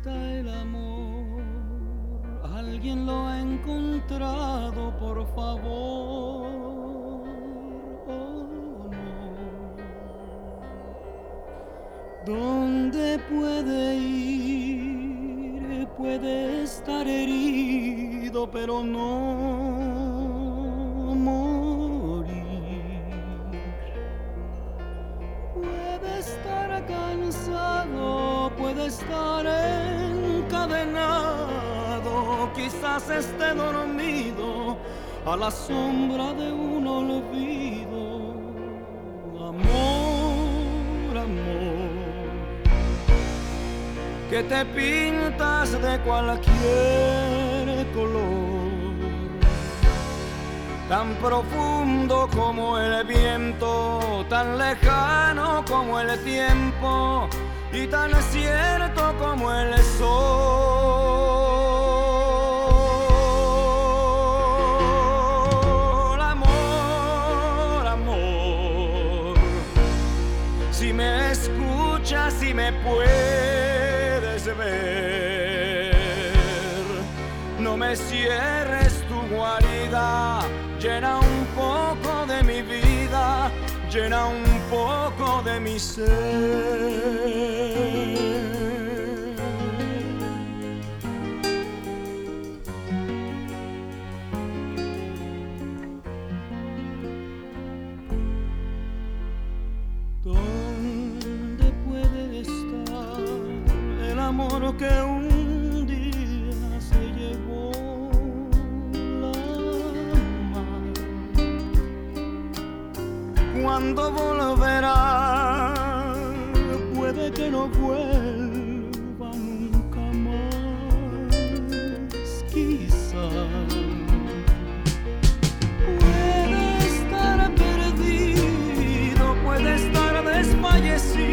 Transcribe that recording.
está el amor? ¿Alguien lo ha encontrado, por favor? Oh, no. ¿Dónde puede ir? Puede estar herido, pero no morir. Puede estar cansado, puede estar encadenado, quizás esté dormido a la sombra de un olvido. Amor, amor, que te pintas de cualquier color, tan profundo como el viento, tan lejano como el tiempo y tan cierto como el sol. Amor, amor, si me escuchas, si me puedes ver, no me cierres tu guarida, llena un poco de mi vida, llena un poco de mi ser. ¿Dónde puede estar el amor que un día se llevó la mar? ¿Cuándo volverá? Puede que no vuelva nunca más, quizás. Puede estar perdido, puede estar desfallecido,